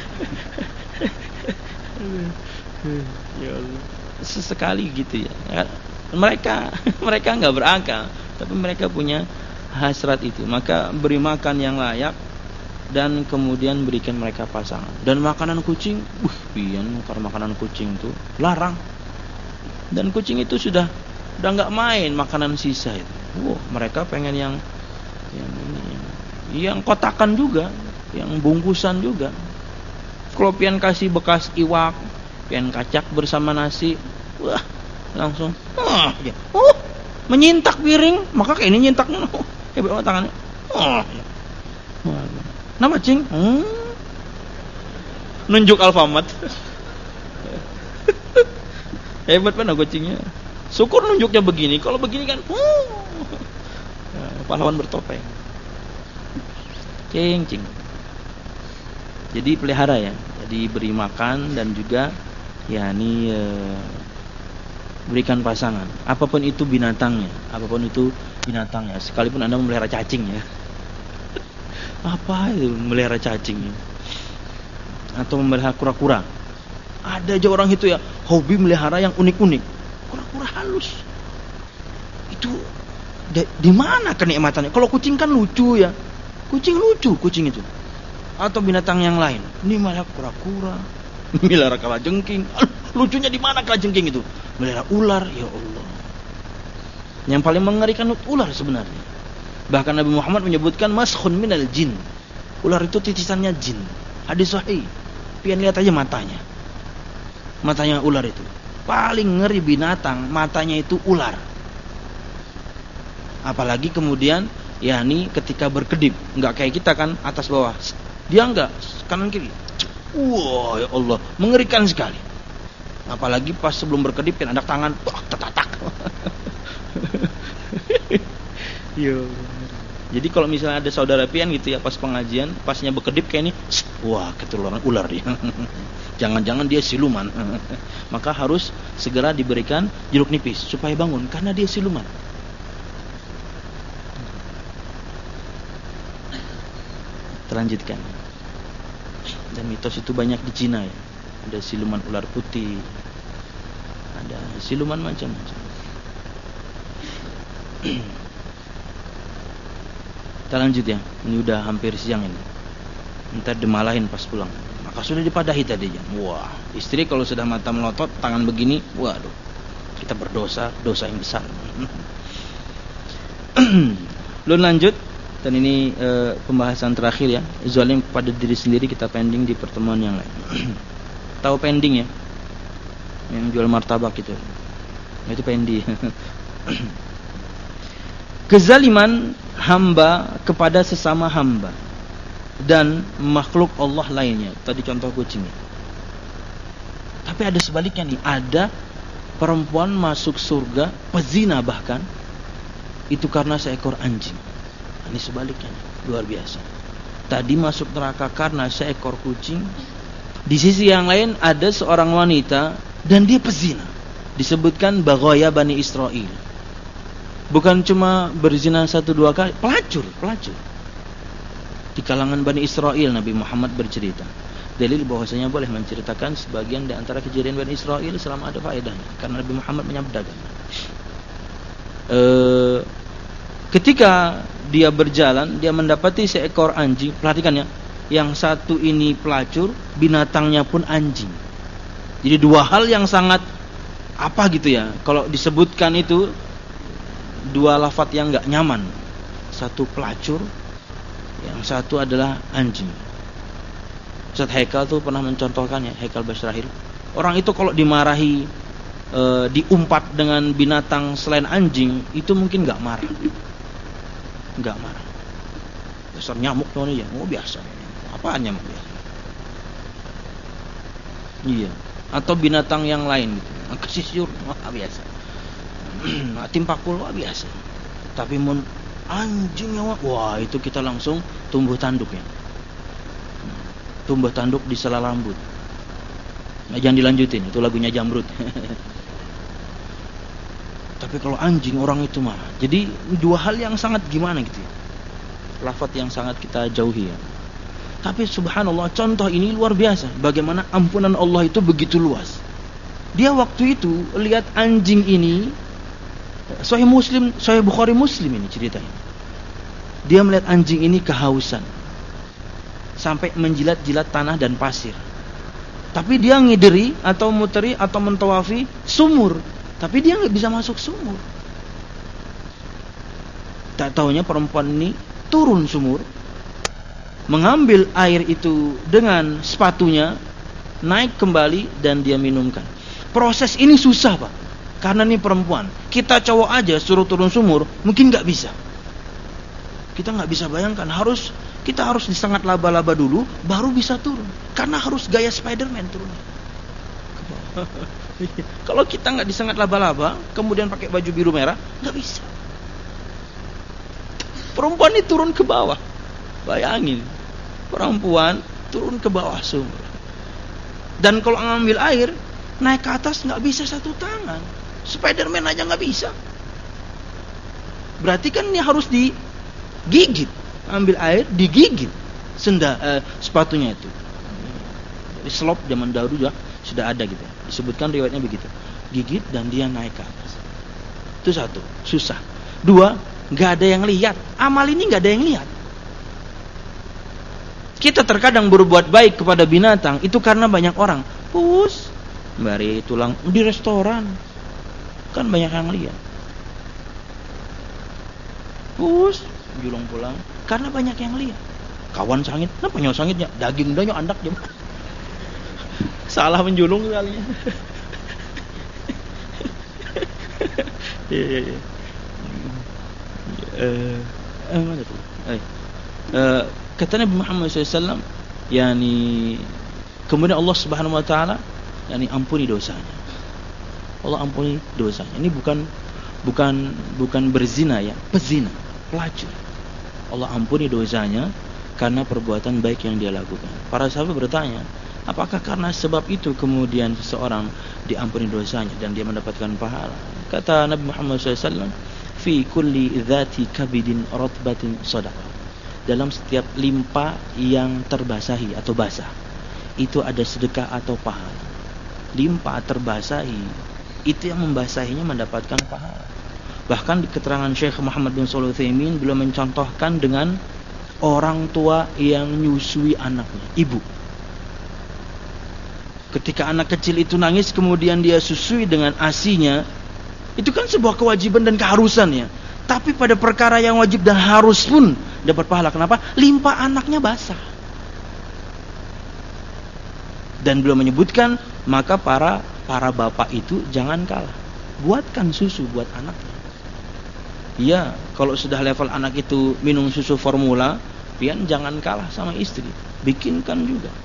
Ya Allah. Sesekali gitu ya. Mereka mereka enggak berakal, tapi mereka punya hasrat itu. Maka beri makan yang layak dan kemudian berikan mereka pasangan. Dan makanan kucing, uh, pian karena makanan kucing itu larang. Dan kucing itu sudah udah enggak main makanan sisa itu. Wah, mereka pengen yang yang ini yang, yang kotakan juga, yang bungkusan juga. Kalau pian kasih bekas iwak, pian kacak bersama nasi, wah, langsung ah, ya. Oh, menyintak piring, maka kayak ini nyintak oh, kayak bawa tangannya. Oh, ya. Nama cing, hmm. Nunjuk Alfamart. Hebat mana kucingnya. Syukur nunjuknya begini. Kalau begini kan, uh, pahlawan bertopeng. Cing cing. Jadi pelihara ya. Jadi beri makan dan juga ya ini e, berikan pasangan. Apapun itu binatangnya, apapun itu binatangnya. Sekalipun Anda memelihara cacing ya. Apa itu memelihara cacing ya? Atau memelihara kura-kura. Ada aja orang itu ya hobi melihara yang unik-unik. Kura-kura halus. Itu de, di mana kenikmatannya? Kalau kucing kan lucu ya. Kucing lucu, kucing itu. Atau binatang yang lain. Ini malah kura-kura, melihara kalajengking. Lucunya di mana kalajengking itu? Melihara ular, ya Allah. Yang paling mengerikan ular sebenarnya. Bahkan Nabi Muhammad menyebutkan maskhun minal jin. Ular itu titisannya jin. Hadis sahih. Pian lihat aja matanya. Matanya ular itu. Paling ngeri binatang, matanya itu ular. Apalagi kemudian yakni ketika berkedip, enggak kayak kita kan atas bawah. Dia enggak kanan kiri. Wah, ya Allah, mengerikan sekali. Apalagi pas sebelum berkedip kan ada tangan, wah, tetatak. Yo. Jadi kalau misalnya ada saudara pian gitu ya pas pengajian, pasnya berkedip kayak ini, wah, ketularan ular dia. Jangan-jangan dia siluman. Maka harus segera diberikan jeruk nipis supaya bangun karena dia siluman. Terlanjutkan. Dan mitos itu banyak di Cina ya. Ada siluman ular putih. Ada siluman macam-macam. Kita lanjut ya. Ini udah hampir siang ini. Ntar dimalahin pas pulang. Maka sudah dipadahi tadi ya. Wah, istri kalau sudah mata melotot, tangan begini, waduh. Kita berdosa, dosa yang besar. Lu lanjut. Dan ini e, pembahasan terakhir ya. Zalim pada diri sendiri kita pending di pertemuan yang lain. Tahu pending ya? Yang jual martabak itu. Itu pending. kezaliman hamba kepada sesama hamba dan makhluk Allah lainnya. Tadi contoh kucingnya. Tapi ada sebaliknya nih, ada perempuan masuk surga, pezina bahkan, itu karena seekor anjing. Ini sebaliknya, luar biasa. Tadi masuk neraka karena seekor kucing. Di sisi yang lain ada seorang wanita dan dia pezina. Disebutkan baghaya Bani Israel. Bukan cuma berzina satu dua kali, pelacur, pelacur. Di kalangan Bani Israel Nabi Muhammad bercerita. Dalil bahwasanya boleh menceritakan sebagian di antara kejadian Bani Israel selama ada faedahnya, karena Nabi Muhammad menyabdakan. E, ketika dia berjalan, dia mendapati seekor anjing. Perhatikan ya, yang satu ini pelacur, binatangnya pun anjing. Jadi dua hal yang sangat apa gitu ya, kalau disebutkan itu dua lafaz yang enggak nyaman. Satu pelacur, yang satu adalah anjing. Ustaz Haikal tuh pernah mencontohkannya, Haikal Basrahil. Orang itu kalau dimarahi, e, diumpat dengan binatang selain anjing, itu mungkin enggak marah. Enggak marah. Besar nyamuk tuh ya, oh biasa. Apaan nyamuk biasa? Iya. Atau binatang yang lain gitu. Kesisir, wah biasa. Timpakul, wah biasa. Tapi mun anjing nyawa, wah itu kita langsung tumbuh tanduk ya. Tumbuh tanduk di sela rambut. Nah, jangan dilanjutin, itu lagunya Jamrud. Tapi kalau anjing orang itu marah. Jadi dua hal yang sangat gimana gitu ya. Lafaz yang sangat kita jauhi ya. Tapi subhanallah, contoh ini luar biasa. Bagaimana ampunan Allah itu begitu luas. Dia waktu itu lihat anjing ini, Sahih Muslim, Sahih Bukhari Muslim ini ceritanya. Dia melihat anjing ini kehausan sampai menjilat-jilat tanah dan pasir. Tapi dia ngideri atau muteri atau mentawafi sumur, tapi dia nggak bisa masuk sumur. Tak taunya perempuan ini turun sumur, mengambil air itu dengan sepatunya, naik kembali dan dia minumkan. Proses ini susah Pak, karena ini perempuan. Kita cowok aja suruh turun sumur mungkin nggak bisa. Kita nggak bisa bayangkan, harus kita harus disengat laba-laba dulu baru bisa turun, karena harus gaya Spiderman turun. Kalau kita nggak disengat laba-laba kemudian pakai baju biru merah, nggak bisa. Perempuan ini turun ke bawah, bayangin perempuan turun ke bawah sumur. Dan kalau ngambil air naik ke atas nggak bisa satu tangan, Spiderman aja nggak bisa. Berarti kan ini harus digigit, ambil air digigit senda eh, sepatunya itu. Jadi slop zaman dahulu juga sudah ada gitu, disebutkan riwayatnya begitu. Gigit dan dia naik ke atas. Itu satu, susah. Dua, nggak ada yang lihat. Amal ini nggak ada yang lihat. Kita terkadang berbuat baik kepada binatang itu karena banyak orang. Pus, bari tulang di restoran kan banyak yang lihat. Pus, julung pulang karena banyak yang lihat. Kawan sangit, kenapa nyawa sangitnya? Daging dah nyawa andak dia. Salah menjulung kalinya. Iya iya iya. Eh, eh mana tu? Eh, uh, kata Nabi Muhammad shallallahu alaihi wasallam, yani kemudian Allah Subhanahu Wa Taala, yani ampuni dosanya. Allah ampuni dosanya. Ini bukan bukan bukan berzina ya, pezina, pelacur. Allah ampuni dosanya karena perbuatan baik yang dia lakukan. Para sahabat bertanya, apakah karena sebab itu kemudian seseorang diampuni dosanya dan dia mendapatkan pahala? Kata Nabi Muhammad shallallahu alaihi wasallam, fi kulli dzati kabidin ratbatin sadaqah. Dalam setiap limpa yang terbasahi atau basah, itu ada sedekah atau pahala. Limpa terbasahi, itu yang membasahinya mendapatkan pahala. Bahkan di keterangan Syekh Muhammad bin Shalih Al-Utsaimin beliau mencontohkan dengan orang tua yang nyusui anaknya, ibu. Ketika anak kecil itu nangis kemudian dia susui dengan asinya, itu kan sebuah kewajiban dan keharusan ya. Tapi pada perkara yang wajib dan harus pun dapat pahala. Kenapa? Limpa anaknya basah. Dan beliau menyebutkan, maka para para bapak itu jangan kalah, buatkan susu buat anaknya. Iya, kalau sudah level anak itu minum susu formula, pian jangan kalah sama istri, bikinkan juga.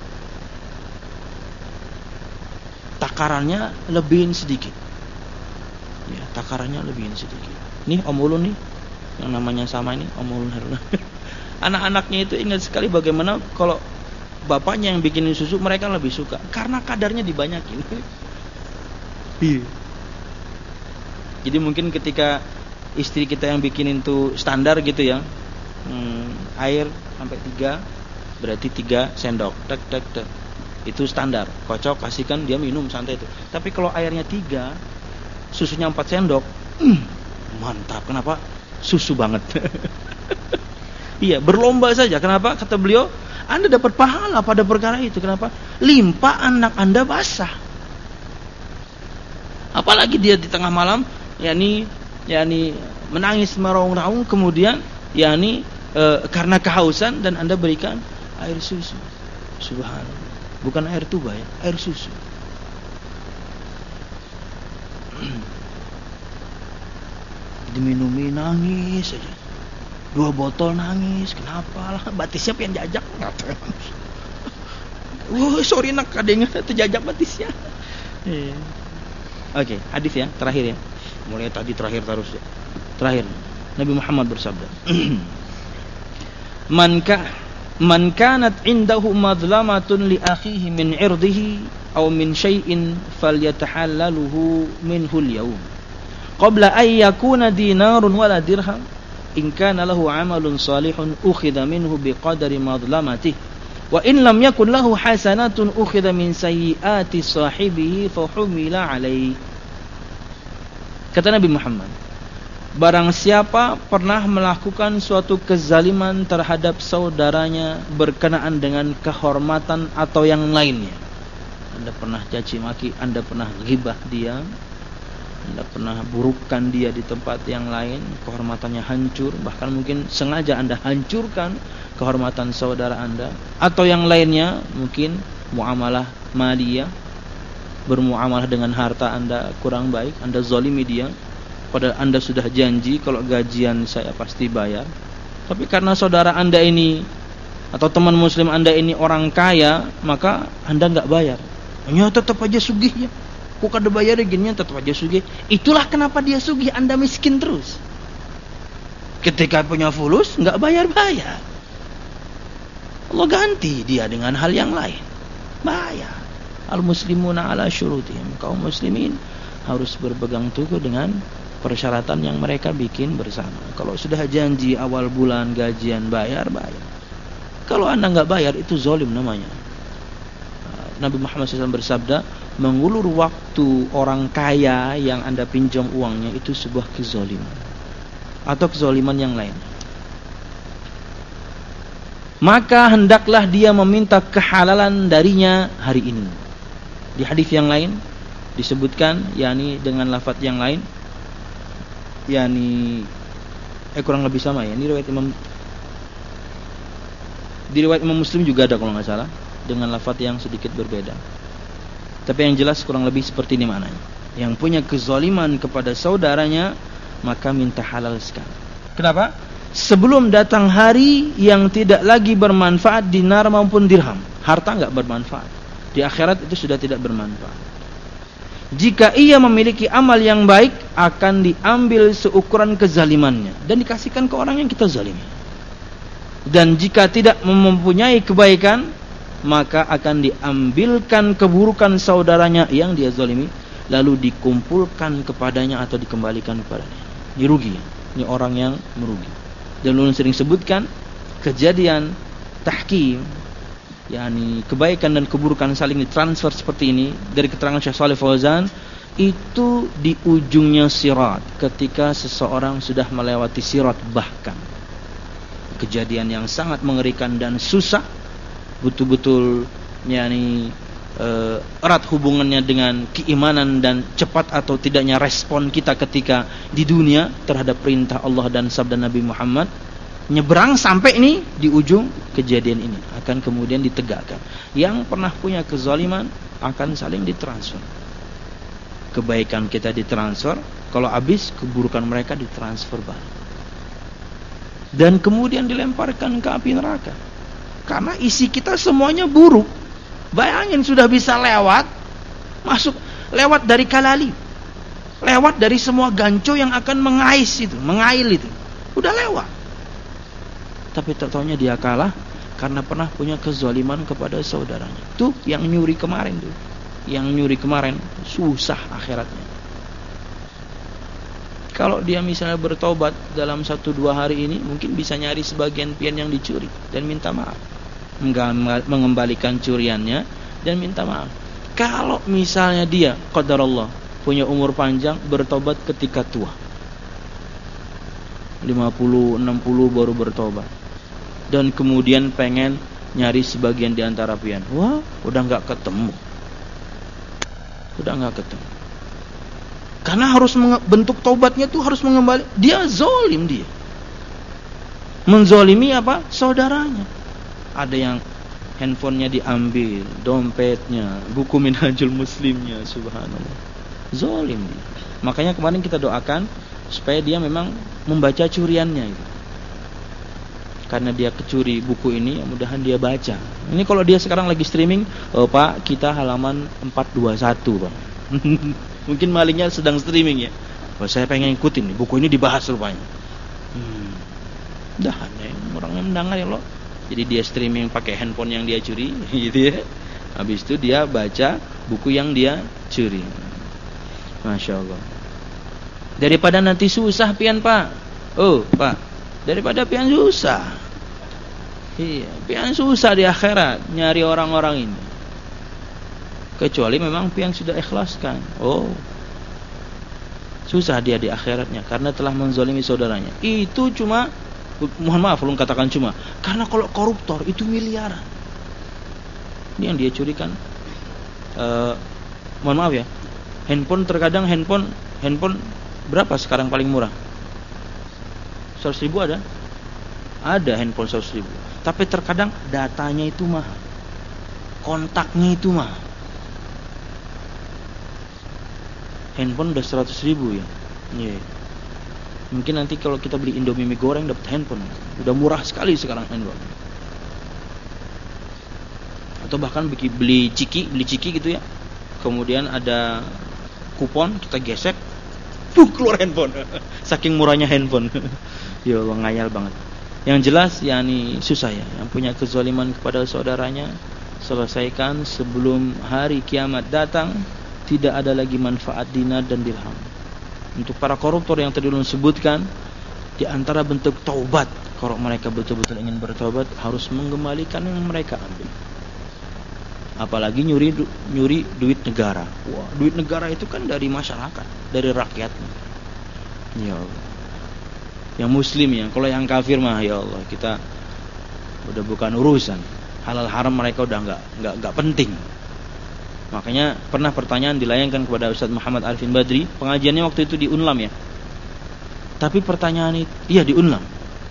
Takarannya lebihin sedikit. Ya, takarannya lebihin sedikit. Nih Om Ulun nih, yang namanya sama ini Om Ulun Haruna. Anak-anaknya itu ingat sekali bagaimana kalau bapaknya yang bikinin susu, mereka lebih suka karena kadarnya dibanyakin. Iya. Jadi mungkin ketika istri kita yang bikinin tuh standar gitu ya, hmm, air sampai tiga, berarti tiga sendok, tek tek tek, itu standar, kocok kasihkan dia minum santai itu. Tapi kalau airnya tiga, susunya empat sendok, mm, mantap. Kenapa? Susu banget. Iya, berlomba saja. Kenapa? Kata beliau, Anda dapat pahala pada perkara itu. Kenapa? Limpah anak Anda basah. Apalagi dia di tengah malam, yakni yakni menangis meraung-raung, kemudian yakni e, karena kehausan, dan Anda berikan air susu. Subhanallah. Bukan air tuba ya, air susu. Diminumi nangis saja. Dua botol nangis. Kenapa lah? Batisnya pengen jajak. Wah, sorry nak, kadang terjajak batisnya. Oke, okay, hadis ya, terakhir ya. Mulai tadi terakhir terus ya. Terakhir, Nabi Muhammad bersabda, Man ka man kanat indahu madlamatun li akhihi min irdihi aw min syai'in falyatahallaluhu minhu al-yawm qabla an yakuna dinarun wala dirham in kana lahu 'amalun salihun ukhidha minhu biqadri madlamatihi wa in lam yakun lahu hasanatun ukhidha min sayyiati sahibihi fa humila 'alaihi. Kata Nabi Muhammad, barang siapa pernah melakukan suatu kezaliman terhadap saudaranya berkenaan dengan kehormatan atau yang lainnya, Anda pernah caci maki, Anda pernah ghibah dia, Anda pernah burukkan dia di tempat yang lain, kehormatannya hancur, bahkan mungkin sengaja Anda hancurkan kehormatan saudara Anda, atau yang lainnya, mungkin muamalah maliyah, bermuamalah dengan harta Anda kurang baik, Anda zalimi dia, padahal Anda sudah janji kalau gajian saya pasti bayar, tapi karena saudara Anda ini atau teman muslim Anda ini orang kaya, maka Anda enggak bayar. Hanya tetap aja sugih ya. Kok kada bayar gini, tetap aja sugih. Itulah kenapa dia sugih, Anda miskin terus. Ketika punya fulus enggak bayar-bayar, Allah ganti dia dengan hal yang lain. Bayar. Al-muslimuna ala syurutihim. Kaum muslimin harus berpegang teguh dengan persyaratan yang mereka bikin bersama. Kalau sudah janji awal bulan gajian bayar, bayar. Kalau Anda enggak bayar, itu zalim namanya. Nabi Muhammad shallallahu alaihi wasallam bersabda, mengulur waktu orang kaya yang Anda pinjam uangnya itu sebuah kezaliman atau kezaliman yang lain. Maka hendaklah dia meminta kehalalan darinya hari ini. Di hadis yang lain disebutkan, yakni dengan lafaz yang lain, yakni eh kurang lebih sama ya. Ini riwayat Imam, di riwayat Imam Muslim juga ada kalau nggak salah, dengan lafaz yang sedikit berbeda. Tapi yang jelas kurang lebih seperti ini maknanya. Yang punya kezaliman kepada saudaranya, maka minta halal sekali. Kenapa? Sebelum datang hari yang tidak lagi bermanfaat dinar maupun dirham. Harta enggak bermanfaat. Di akhirat itu sudah tidak bermanfaat. Jika ia memiliki amal yang baik, akan diambil seukuran kezalimannya dan dikasihkan ke orang yang kita zalimi. Dan jika tidak mempunyai kebaikan, maka akan diambilkan keburukan saudaranya yang dia zalimi, lalu dikumpulkan kepadanya atau dikembalikan kepadanya. Ini rugi. Ini orang yang merugi. Dan ulun sering sebutkan kejadian tahkim, yakni kebaikan dan keburukan saling ditransfer seperti ini dari keterangan Syekh Shalih Fauzan, itu di ujungnya sirat, ketika seseorang sudah melewati sirat, bahkan kejadian yang sangat mengerikan dan susah, betul-betul yakni uh, erat hubungannya dengan keimanan dan cepat atau tidaknya respon kita ketika di dunia terhadap perintah Allah dan sabda Nabi Muhammad. Nyebrang sampai ini di ujung kejadian ini akan kemudian ditegakkan. Yang pernah punya kezaliman akan saling ditransfer. Kebaikan kita ditransfer, kalau habis keburukan mereka ditransfer balik. dan kemudian dilemparkan ke api neraka. Karena isi kita semuanya buruk. Bayangin sudah bisa lewat, masuk lewat dari kalali, lewat dari semua ganco yang akan mengais itu, mengail itu, udah lewat. Tapi tertaunya dia kalah karena pernah punya kezaliman kepada saudaranya. Tuh yang nyuri kemarin tuh, yang nyuri kemarin susah akhiratnya. Kalau dia misalnya bertobat dalam satu dua hari ini, mungkin bisa nyari sebagian pian yang dicuri dan minta maaf, mengembalikan curiannya dan minta maaf. Kalau misalnya dia qadarullah punya umur panjang, bertobat ketika tua, lima puluh enam puluh baru bertobat, dan kemudian pengen nyari sebagian di antara pian, wah udah nggak ketemu, udah nggak ketemu. Karena harus bentuk taubatnya tuh harus mengembali. Dia zalim, dia menzalimi apa? Saudaranya. Ada yang handphonenya diambil, dompetnya, buku Minhajul Muslimnya, subhanallah. Zalim dia. Makanya kemarin kita doakan supaya dia memang membaca curiannya itu. Karena dia kecuri buku ini, mudah-mudahan dia baca. Ini kalau dia sekarang lagi streaming, oh, Pak, kita halaman empat dua satu, Pak. Mungkin malingnya sedang streaming ya. Oh, saya pengen ikutin nih, buku ini dibahas rupanya. Hmm. Dah aneh, orangnya mendengar ya loh. Jadi dia streaming pakai handphone yang dia curi, gitu ya. Habis itu dia baca buku yang dia curi. Masya Allah. Daripada nanti susah pian Pak. Oh Pak, daripada pian susah. Iya, pian susah di akhirat nyari orang-orang ini. Kecuali memang pian sudah ikhlaskan. Oh, susah dia di akhiratnya karena telah menzalimi saudaranya. Itu cuma, mohon maaf belum katakan cuma, karena kalau koruptor itu miliaran. Ini yang dia curikan. Uh, mohon maaf ya, handphone terkadang handphone handphone berapa sekarang paling murah? seratus ribu ada? Ada handphone seratus ribu. Tapi terkadang datanya itu mahal, kontaknya itu mahal. Handphone udah seratus ribu ya. Yeah. Mungkin nanti kalau kita beli Indomie mie goreng dapat handphone. Udah murah sekali sekarang handphone. Atau bahkan beli ciki, beli ciki gitu ya. Kemudian ada kupon, kita gesek, tuh keluar handphone. Saking murahnya handphone. Ya Allah, ngayal banget. Yang jelas yakni susah ya. Yang punya kezaliman kepada saudaranya, selesaikan sebelum hari kiamat datang. Tidak ada lagi manfaat dinar dan dirham. Untuk para koruptor yang tadi ulun sebutkan, di antara bentuk taubat, kalau mereka betul-betul ingin bertaubat, harus mengembalikan yang mereka ambil. Apalagi nyuri nyuri duit negara. Wah, duit negara itu kan dari masyarakat, dari rakyatnya. Ya Allah. Yang muslim ya, kalau yang kafir mah ya Allah, kita udah bukan urusan. Halal haram mereka udah enggak enggak enggak penting. Makanya pernah pertanyaan dilayangkan kepada Ustaz Muhammad Arifin Badri, pengajiannya waktu itu di Unlam ya. Tapi pertanyaan itu, iya di Unlam.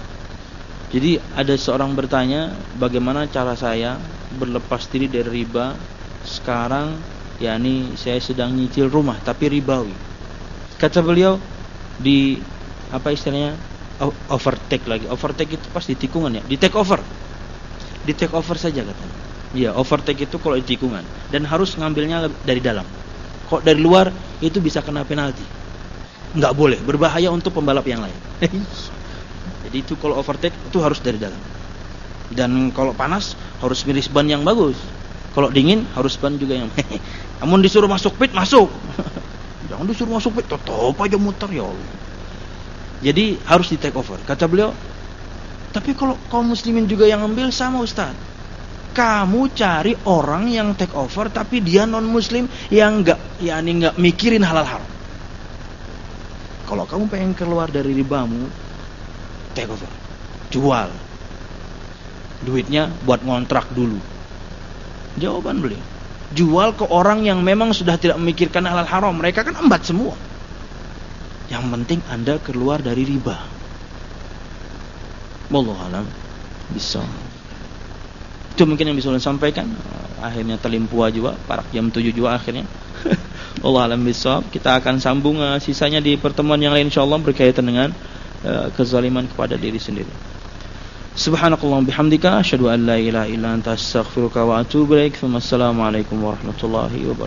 Jadi ada seorang bertanya, bagaimana cara saya berlepas diri dari riba sekarang, yakni saya sedang nyicil rumah tapi ribawi. Kata beliau, di apa istilahnya, overtake lagi. Overtake itu pas di tikungan ya, di take over. Di take over saja katanya. Ya, overtake itu kalau di tikungan dan harus ngambilnya dari dalam. Kok dari luar itu bisa kena penalti. Enggak boleh, berbahaya untuk pembalap yang lain. Jadi itu kalau overtake itu harus dari dalam. Dan kalau panas harus milih ban yang bagus. Kalau dingin harus ban juga yang. Namun disuruh masuk pit, masuk. Jangan disuruh masuk pit, tetap aja muter ya Allah. Jadi harus di take over. Kata beliau, tapi kalau kaum muslimin juga yang ambil sama Ustaz. Kamu cari orang yang take over tapi dia non muslim yang enggak, yakni enggak mikirin halal haram. Kalau kamu pengen keluar dari ribamu, take over, jual, duitnya buat ngontrak dulu. Jawaban beliau, jual ke orang yang memang sudah tidak memikirkan halal haram. Mereka kan embat semua. Yang penting Anda keluar dari riba. Wallahu a'lam bishawab. Itu mungkin yang bisa saya sampaikan. Akhirnya terlimpua juga, parak jam tujuh juga akhirnya. Allah alam bisawab. Kita akan sambung uh, sisanya di pertemuan yang lain insyaallah berkaitan dengan uh, kezaliman kepada diri sendiri. Subhanakallahumma bihamdika asyhadu an la ilaha illa anta astaghfiruka wa atubu ilaik. Wassalamualaikum warahmatullahi wabarakatuh.